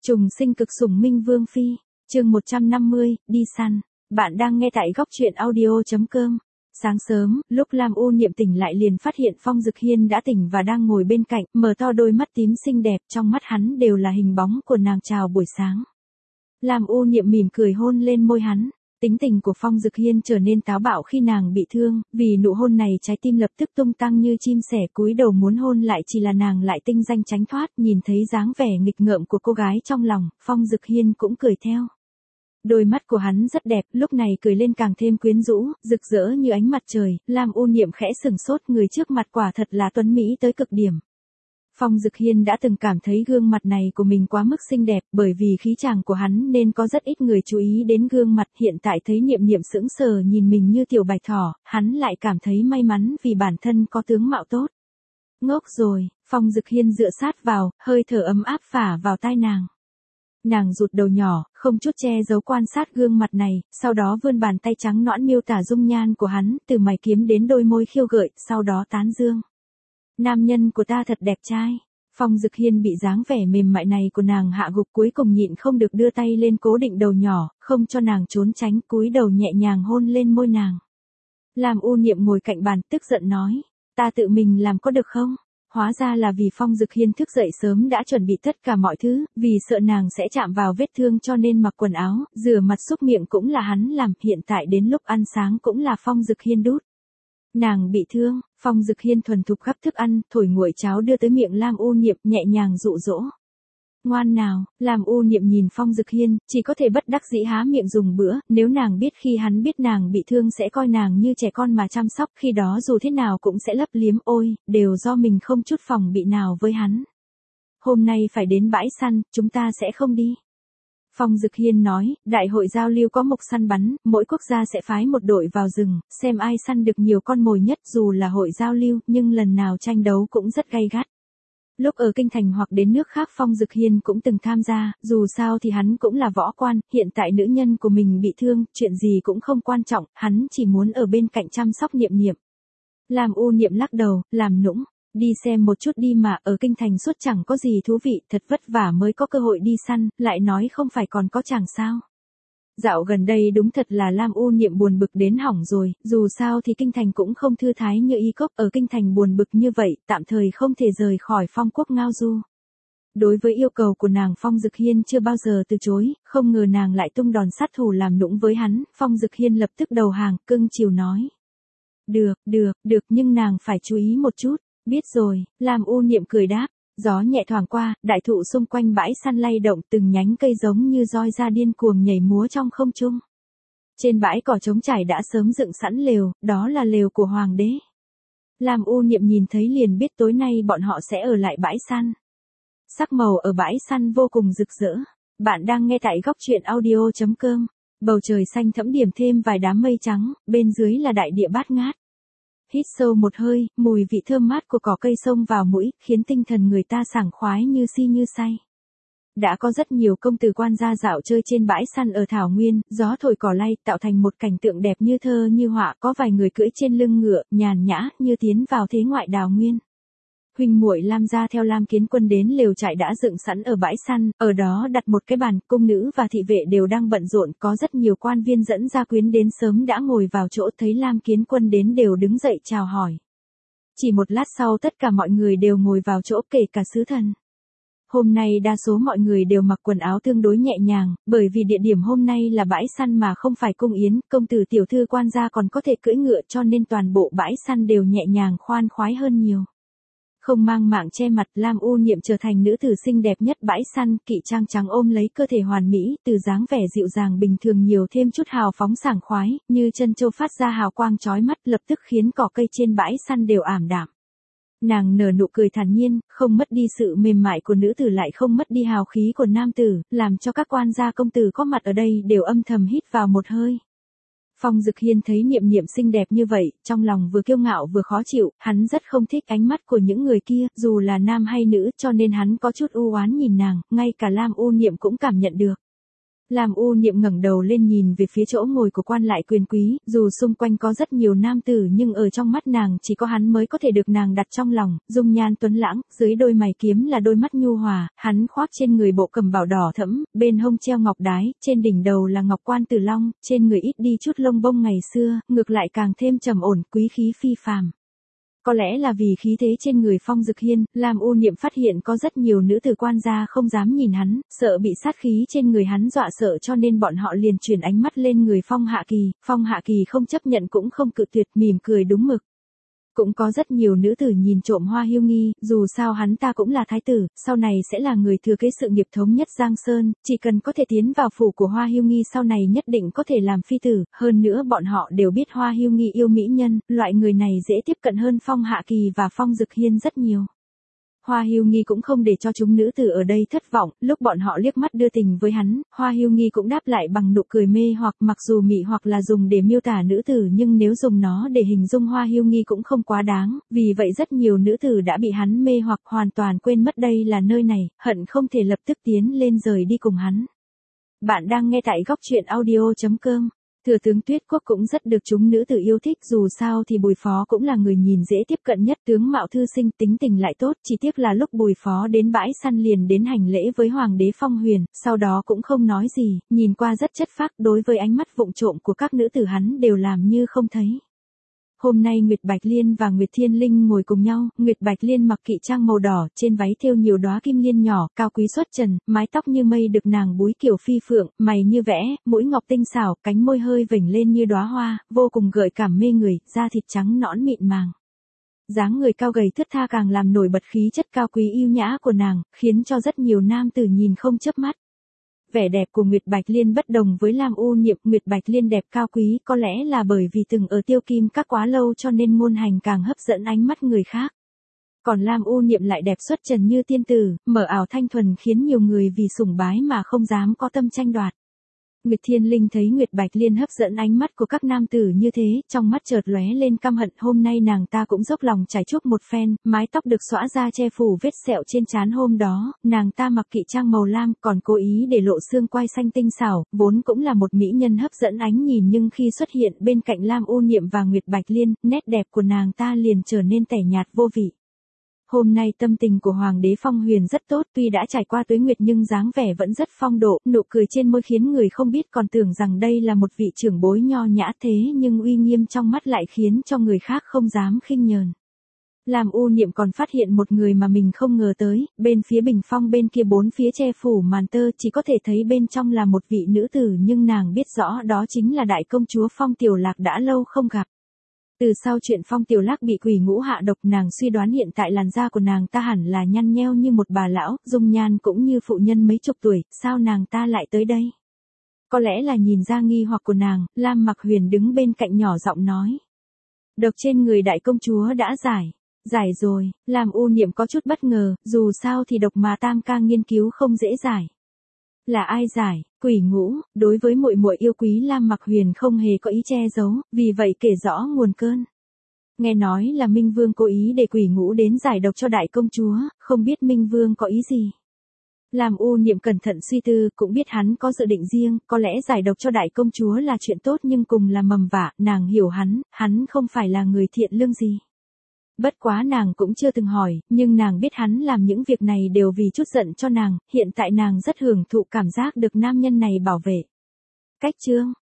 Trùng sinh cực sủng Minh Vương Phi, chương 150, đi săn. Bạn đang nghe tại góc truyện audio.com. Sáng sớm, lúc Lam U Niệm tỉnh lại liền phát hiện Phong Dực Hiên đã tỉnh và đang ngồi bên cạnh, mở to đôi mắt tím xinh đẹp, trong mắt hắn đều là hình bóng của nàng chào buổi sáng. Lam U Niệm mỉm cười hôn lên môi hắn. Tính tình của Phong Dực Hiên trở nên táo bạo khi nàng bị thương, vì nụ hôn này trái tim lập tức tung tăng như chim sẻ, cúi đầu muốn hôn lại, chỉ là nàng lại tinh danh tránh thoát. Nhìn thấy dáng vẻ nghịch ngợm của cô gái trong lòng, Phong Dực Hiên cũng cười theo. Đôi mắt của hắn rất đẹp, lúc này cười lên càng thêm quyến rũ, rực rỡ như ánh mặt trời. Lam U Niệm khẽ sừng sốt, người trước mặt quả thật là tuấn mỹ tới cực điểm. Phong Dực Hiên đã từng cảm thấy gương mặt này của mình quá mức xinh đẹp, bởi vì khí chàng của hắn nên có rất ít người chú ý đến gương mặt. Hiện tại thấy Niệm Niệm sững sờ nhìn mình như tiểu bạch thỏ, hắn lại cảm thấy may mắn vì bản thân có tướng mạo tốt. Ngốc rồi, Phong Dực Hiên dựa sát vào, hơi thở ấm áp phả vào tai nàng. Nàng rụt đầu nhỏ, không chút che giấu quan sát gương mặt này, sau đó vươn bàn tay trắng nõn miêu tả dung nhan của hắn, từ mày kiếm đến đôi môi khiêu gợi, sau đó tán dương. Nam nhân của ta thật đẹp trai. Phong Dực Hiên bị dáng vẻ mềm mại này của nàng hạ gục, cuối cùng nhịn không được đưa tay lên cố định đầu nhỏ, không cho nàng trốn tránh, cúi đầu nhẹ nhàng hôn lên môi nàng. Lam U Niệm ngồi cạnh bàn, tức giận nói, ta tự mình làm có được không? Hóa ra là vì Phong Dực Hiên thức dậy sớm đã chuẩn bị tất cả mọi thứ, vì sợ nàng sẽ chạm vào vết thương cho nên mặc quần áo, rửa mặt xúc miệng cũng là hắn làm, hiện tại đến lúc ăn sáng cũng là Phong Dực Hiên đút. Nàng bị thương, Phong Dực Hiên thuần thục gắp thức ăn, thổi nguội cháo đưa tới miệng Lam U Niệm, nhẹ nhàng dụ dỗ. Ngoan nào, Lam U Niệm nhìn Phong Dực Hiên, chỉ có thể bất đắc dĩ há miệng dùng bữa, nếu nàng biết khi hắn biết nàng bị thương sẽ coi nàng như trẻ con mà chăm sóc, khi đó dù thế nào cũng sẽ lấp liếm, ôi, đều do mình không chút phòng bị nào với hắn. Hôm nay phải đến bãi săn, chúng ta sẽ không đi. Phong Dực Hiên nói, đại hội giao lưu có mục săn bắn, mỗi quốc gia sẽ phái một đội vào rừng, xem ai săn được nhiều con mồi nhất, dù là hội giao lưu, nhưng lần nào tranh đấu cũng rất gay gắt. Lúc ở kinh thành hoặc đến nước khác Phong Dực Hiên cũng từng tham gia, dù sao thì hắn cũng là võ quan, hiện tại nữ nhân của mình bị thương, chuyện gì cũng không quan trọng, hắn chỉ muốn ở bên cạnh chăm sóc Niệm Niệm. Lam U Niệm lắc đầu, làm nũng, đi xem một chút đi mà, ở kinh thành suốt chẳng có gì thú vị, thật vất vả mới có cơ hội đi săn, lại nói không phải còn có chàng sao. Dạo gần đây đúng thật là Lam U Niệm buồn bực đến hỏng rồi, dù sao thì kinh thành cũng không thư thái như Y Cốc, ở kinh thành buồn bực như vậy, tạm thời không thể rời khỏi Phong quốc Ngao Du. Đối với yêu cầu của nàng Phong Dực Hiên chưa bao giờ từ chối, không ngờ nàng lại tung đòn sát thủ làm nũng với hắn, Phong Dực Hiên lập tức đầu hàng, cưng chiều nói. Được, nhưng nàng phải chú ý một chút, biết rồi, Lam U Niệm cười đáp. Gió nhẹ thoảng qua, đại thụ xung quanh bãi săn lay động, từng nhánh cây giống như roi da điên cuồng nhảy múa trong không trung. Trên bãi cỏ trống trải đã sớm dựng sẵn lều, đó là lều của hoàng đế. Lam U Niệm nhìn thấy liền biết tối nay bọn họ sẽ ở lại bãi săn. Sắc màu ở bãi săn vô cùng rực rỡ. Bạn đang nghe tại góc truyện audio.com. Bầu trời xanh thẫm điểm thêm vài đám mây trắng, bên dưới là đại địa bát ngát. Hít sâu một hơi, mùi vị thơm mát của cỏ cây xông vào mũi, khiến tinh thần người ta sảng khoái như si như say. Đã có rất nhiều công tử quan gia dạo chơi trên bãi săn ở Thảo Nguyên, gió thổi cỏ lay, tạo thành một cảnh tượng đẹp như thơ như họa, có vài người cưỡi trên lưng ngựa, nhàn nhã, như tiến vào thế ngoại đào nguyên. Huynh muội Lam gia theo Lam Kiến Quân đến lều trại đã dựng sẵn ở bãi săn, ở đó đặt một cái bàn, cung nữ và thị vệ đều đang bận rộn, có rất nhiều quan viên dẫn gia quyến đến sớm đã ngồi vào chỗ, thấy Lam Kiến Quân đến đều đứng dậy chào hỏi. Chỉ một lát sau tất cả mọi người đều ngồi vào chỗ, kể cả sứ thần. Hôm nay đa số mọi người đều mặc quần áo tương đối nhẹ nhàng, bởi vì địa điểm hôm nay là bãi săn mà không phải cung yến, công tử tiểu thư quan gia còn có thể cưỡi ngựa, cho nên toàn bộ bãi săn đều nhẹ nhàng khoan khoái hơn nhiều. Không mang mạng che mặt, Lam U Niệm trở thành nữ tử xinh đẹp nhất bãi săn, kỵ trang trắng ôm lấy cơ thể hoàn mỹ, từ dáng vẻ dịu dàng bình thường nhiều thêm chút hào phóng sảng khoái, như chân châu phát ra hào quang chói mắt, lập tức khiến cỏ cây trên bãi săn đều ảm đạm. Nàng nở nụ cười thản nhiên, không mất đi sự mềm mại của nữ tử lại không mất đi hào khí của nam tử, làm cho các quan gia công tử có mặt ở đây đều âm thầm hít vào một hơi. Phong Dực Hiên thấy Niệm Niệm xinh đẹp như vậy, trong lòng vừa kiêu ngạo vừa khó chịu, hắn rất không thích ánh mắt của những người kia, dù là nam hay nữ, cho nên hắn có chút u oán nhìn nàng, ngay cả Lam U Niệm cũng cảm nhận được. Lam U Niệm ngẩng đầu lên nhìn về phía chỗ ngồi của quan lại quyền quý, dù xung quanh có rất nhiều nam tử nhưng ở trong mắt nàng chỉ có hắn mới có thể được nàng đặt trong lòng, dung nhan tuấn lãng, dưới đôi mày kiếm là đôi mắt nhu hòa, hắn khoác trên người bộ cẩm bào đỏ thẫm, bên hông treo ngọc đái, trên đỉnh đầu là ngọc quan tử long, trên người ít đi chút lông bông ngày xưa, ngược lại càng thêm trầm ổn, quý khí phi phàm. Có lẽ là vì khí thế trên người Phong Dực Hiên, Lam U Niệm phát hiện có rất nhiều nữ tử quan gia không dám nhìn hắn, sợ bị sát khí trên người hắn dọa sợ cho nên bọn họ liền chuyển ánh mắt lên người Phong Hạ Kỳ không chấp nhận cũng không cự tuyệt, mỉm cười đúng mực. Cũng có rất nhiều nữ tử nhìn trộm Hoa Hiêu Nghi, dù sao hắn ta cũng là thái tử, sau này sẽ là người thừa kế sự nghiệp thống nhất Giang Sơn, chỉ cần có thể tiến vào phủ của Hoa Hiêu Nghi sau này nhất định có thể làm phi tử, hơn nữa bọn họ đều biết Hoa Hiêu Nghi yêu mỹ nhân, loại người này dễ tiếp cận hơn Phong Hạ Kỳ và Phong Dực Hiên rất nhiều. Hoa Hiêu Nghi cũng không để cho chúng nữ tử ở đây thất vọng, lúc bọn họ liếc mắt đưa tình với hắn, Hoa Hiêu Nghi cũng đáp lại bằng nụ cười mê hoặc, mặc dù mị hoặc là dùng để miêu tả nữ tử nhưng nếu dùng nó để hình dung Hoa Hiêu Nghi cũng không quá đáng, vì vậy rất nhiều nữ tử đã bị hắn mê hoặc hoàn toàn quên mất đây là nơi này, hận không thể lập tức tiến lên rời đi cùng hắn. Bạn đang nghe tại góc truyện audio.com. Thừa tướng Tuyết Quốc cũng rất được chúng nữ tử yêu thích, dù sao thì Bùi Phó cũng là người nhìn dễ tiếp cận nhất, tướng mạo thư sinh, tính tình lại tốt, chỉ tiếc là lúc Bùi Phó đến bãi săn liền đến hành lễ với Hoàng đế Phong Huyền, sau đó cũng không nói gì, nhìn qua rất chất phác, đối với ánh mắt vụng trộm của các nữ tử hắn đều làm như không thấy. Hôm nay Nguyệt Bạch Liên và Nguyệt Thiên Linh ngồi cùng nhau, Nguyệt Bạch Liên mặc kỵ trang màu đỏ, trên váy thêu nhiều đóa kim liên nhỏ, cao quý xuất trần, mái tóc như mây được nàng búi kiểu phi phượng, mày như vẽ, mũi ngọc tinh xảo, cánh môi hơi vểnh lên như đóa hoa, vô cùng gợi cảm mê người, da thịt trắng nõn mịn màng. Dáng người cao gầy thướt tha càng làm nổi bật khí chất cao quý yêu nhã của nàng, khiến cho rất nhiều nam tử nhìn không chớp mắt. Vẻ đẹp của Nguyệt Bạch Liên bất đồng với Lam U Niệm, Nguyệt Bạch Liên đẹp cao quý, có lẽ là bởi vì từng ở Tiêu Kim Các quá lâu cho nên ngôn hành càng hấp dẫn ánh mắt người khác. Còn Lam U Niệm lại đẹp xuất trần như tiên tử, mở ảo thanh thuần khiến nhiều người vì sủng bái mà không dám có tâm tranh đoạt. Nguyệt Thiên Linh thấy Nguyệt Bạch Liên hấp dẫn ánh mắt của các nam tử như thế, trong mắt chợt lóe lên căm hận, hôm nay nàng ta cũng dốc lòng trải chuốt một phen, mái tóc được xõa ra che phủ vết sẹo trên trán, hôm đó, nàng ta mặc kỵ trang màu lam, còn cố ý để lộ xương quai xanh tinh xảo, vốn cũng là một mỹ nhân hấp dẫn ánh nhìn nhưng khi xuất hiện bên cạnh Lam U Niệm và Nguyệt Bạch Liên, nét đẹp của nàng ta liền trở nên tẻ nhạt vô vị. Hôm nay tâm tình của Hoàng đế Phong Huyền rất tốt, tuy đã trải qua tuế nguyệt nhưng dáng vẻ vẫn rất phong độ, nụ cười trên môi khiến người không biết còn tưởng rằng đây là một vị trưởng bối nho nhã, thế nhưng uy nghiêm trong mắt lại khiến cho người khác không dám khinh nhờn. Lam U Niệm còn phát hiện một người mà mình không ngờ tới, bên phía bình phong bên kia bốn phía che phủ màn tơ, chỉ có thể thấy bên trong là một vị nữ tử nhưng nàng biết rõ đó chính là đại công chúa Phong Tiểu Lạc đã lâu không gặp. Từ sau chuyện Phong Tiểu Lạc bị quỷ ngũ hạ độc, nàng suy đoán hiện tại làn da của nàng ta hẳn là nhăn nheo như một bà lão, dung nhan cũng như phụ nhân mấy chục tuổi, sao nàng ta lại tới đây? Có lẽ là nhìn ra nghi hoặc của nàng, Lam Mặc Huyền đứng bên cạnh nhỏ giọng nói. Độc trên người đại công chúa đã giải. Giải rồi, Lam U Niệm có chút bất ngờ, dù sao thì độc mà Tam ca nghiên cứu không dễ giải. Là ai giải? Quỷ ngũ. Đối với muội muội yêu quý Lam Mặc Huyền không hề có ý che giấu, vì vậy kể rõ nguồn cơn. Nghe nói là Minh Vương cố ý để quỷ ngũ đến giải độc cho đại công chúa, không biết Minh Vương có ý gì. Lam U Niệm cẩn thận suy tư, cũng biết hắn có dự định riêng, có lẽ giải độc cho đại công chúa là chuyện tốt nhưng cùng là mầm vả, nàng hiểu hắn không phải là người thiện lương gì. Bất quá nàng cũng chưa từng hỏi, nhưng nàng biết hắn làm những việc này đều vì chút giận cho nàng, hiện tại nàng rất hưởng thụ cảm giác được nam nhân này bảo vệ. Cách chương